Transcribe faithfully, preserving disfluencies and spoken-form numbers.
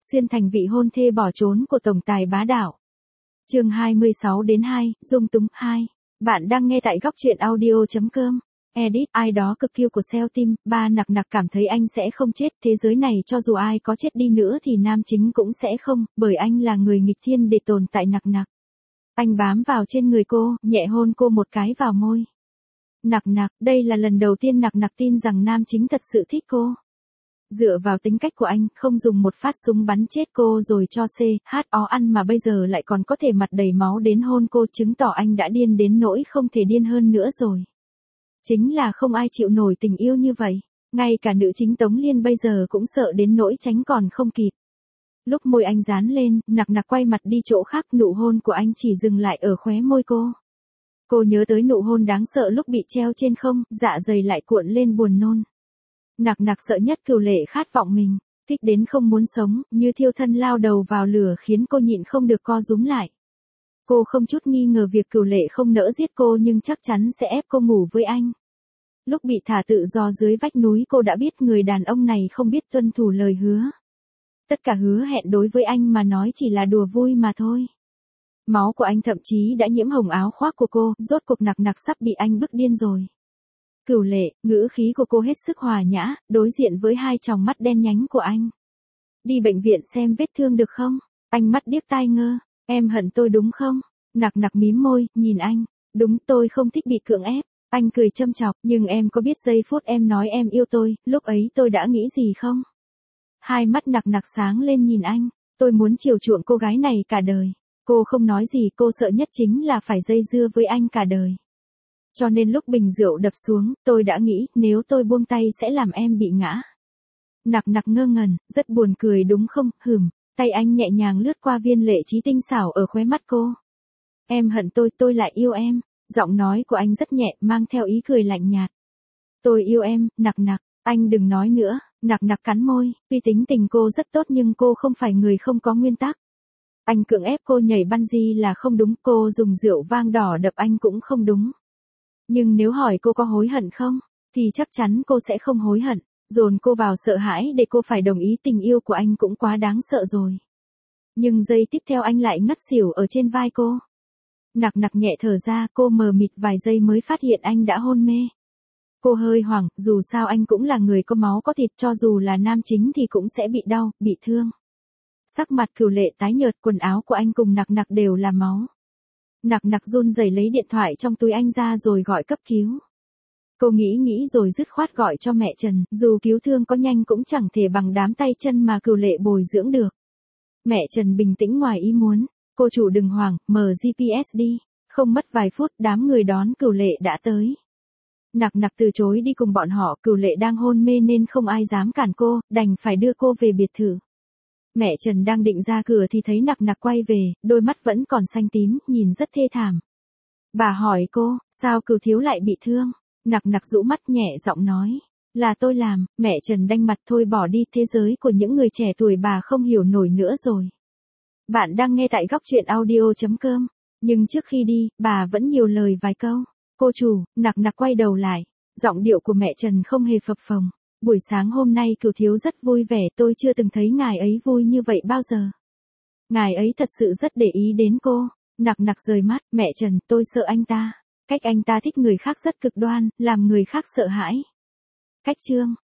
xuyên thành vị hôn thê bỏ trốn của tổng tài bá đạo. Chương hai mươi sáu đến hai, dung túng hai. Bạn đang nghe tại góc truyện audio chấm com. Edit, ai đó cực kiêu của Seo Tim, ba nặc nặc cảm thấy anh sẽ không chết, thế giới này cho dù ai có chết đi nữa thì nam chính cũng sẽ không, bởi anh là người nghịch thiên để tồn tại nặc nặc. Anh bám vào trên người cô, nhẹ hôn cô một cái vào môi. Nặc nặc, đây là lần đầu tiên nặc nặc tin rằng nam chính thật sự thích cô. Dựa vào tính cách của anh, không dùng một phát súng bắn chết cô rồi cho C, H, O ăn mà bây giờ lại còn có thể mặt đầy máu đến hôn cô, chứng tỏ anh đã điên đến nỗi không thể điên hơn nữa rồi. Chính là không ai chịu nổi tình yêu như vậy, ngay cả nữ chính Tống Liên bây giờ cũng sợ đến nỗi tránh còn không kịp. Lúc môi anh dán lên, nặc nặc quay mặt đi chỗ khác, nụ hôn của anh chỉ dừng lại ở khóe môi cô. Cô nhớ tới nụ hôn đáng sợ lúc bị treo trên không, dạ dày lại cuộn lên buồn nôn. Nặc nặc sợ nhất Cửu Lệ khát vọng mình, thích đến không muốn sống, như thiêu thân lao đầu vào lửa khiến cô nhịn không được co rúm lại. Cô không chút nghi ngờ việc Cửu Lệ không nỡ giết cô nhưng chắc chắn sẽ ép cô ngủ với anh. Lúc bị thả tự do dưới vách núi cô đã biết người đàn ông này không biết tuân thủ lời hứa. Tất cả hứa hẹn đối với anh mà nói chỉ là đùa vui mà thôi. Máu của anh thậm chí đã nhiễm hồng áo khoác của cô, rốt cuộc nặc nặc sắp bị anh bức điên rồi. Cửu Lệ, ngữ khí của cô hết sức hòa nhã, đối diện với hai tròng mắt đen nhánh của anh. Đi bệnh viện xem vết thương được không? Anh mắt điếc tai ngơ. Em hận tôi đúng không? Nặc nặc mím môi, nhìn anh. Đúng, tôi không thích bị cưỡng ép. Anh cười châm chọc, nhưng em có biết giây phút em nói em yêu tôi, lúc ấy tôi đã nghĩ gì không? Hai mắt nặc nặc sáng lên nhìn anh. Tôi muốn chiều chuộng cô gái này cả đời. Cô không nói gì, cô sợ nhất chính là phải dây dưa với anh cả đời. Cho nên lúc bình rượu đập xuống, tôi đã nghĩ nếu tôi buông tay sẽ làm em bị ngã. Nặc nặc ngơ ngẩn, rất buồn cười đúng không, hừm. Tay anh nhẹ nhàng lướt qua viên lệ trí tinh xảo ở khóe mắt cô. Em hận tôi, tôi lại yêu em. Giọng nói của anh rất nhẹ, mang theo ý cười lạnh nhạt. Tôi yêu em, nặc nặc, anh đừng nói nữa. Nặc nặc cắn môi, tuy tính tình cô rất tốt nhưng cô không phải người không có nguyên tắc. Anh cưỡng ép cô nhảy bungee là không đúng, cô dùng rượu vang đỏ đập anh cũng không đúng. Nhưng nếu hỏi cô có hối hận không, thì chắc chắn cô sẽ không hối hận. Dồn cô vào sợ hãi để cô phải đồng ý tình yêu của anh cũng quá đáng sợ rồi. Nhưng giây tiếp theo anh lại ngất xỉu ở trên vai cô. Nặc nặc nhẹ thở ra, cô mờ mịt vài giây mới phát hiện anh đã hôn mê. Cô hơi hoảng, dù sao anh cũng là người có máu có thịt, cho dù là nam chính thì cũng sẽ bị đau, bị thương. Sắc mặt Cửu Lệ tái nhợt, quần áo của anh cùng nặc nặc đều là máu. Nặc nặc run rẩy lấy điện thoại trong túi anh ra rồi gọi cấp cứu. Cô nghĩ nghĩ rồi dứt khoát gọi cho mẹ Trần, dù cứu thương có nhanh cũng chẳng thể bằng đám tay chân mà Cửu Lệ bồi dưỡng được. Mẹ Trần bình tĩnh ngoài ý muốn, cô chủ đừng hoảng, mở giê pê ét đi. Không mất vài phút đám người đón Cửu Lệ đã tới. Nặc nặc từ chối đi cùng bọn họ, Cửu Lệ đang hôn mê nên không ai dám cản cô, đành phải đưa cô về biệt thự. Mẹ Trần đang định ra cửa thì thấy nặc nặc quay về, đôi mắt vẫn còn xanh tím, nhìn rất thê thảm. Bà hỏi cô, sao Cửu thiếu lại bị thương? Nặc nặc rũ mắt nhẹ giọng nói, là tôi làm. Mẹ Trần đanh mặt, thôi bỏ đi, thế giới của những người trẻ tuổi bà không hiểu nổi nữa rồi. Bạn đang nghe tại góc truyện audio chấm com. Nhưng trước khi đi, bà vẫn nhiều lời vài câu. Cô chủ, nặc nặc quay đầu lại. Giọng điệu của mẹ Trần không hề phập phồng. Buổi sáng hôm nay Cửu thiếu rất vui vẻ, tôi chưa từng thấy ngài ấy vui như vậy bao giờ. Ngài ấy thật sự rất để ý đến cô. Nặc nặc rời mắt, mẹ Trần, tôi sợ anh ta. Cách anh ta thích người khác rất cực đoan, làm người khác sợ hãi. Cách chương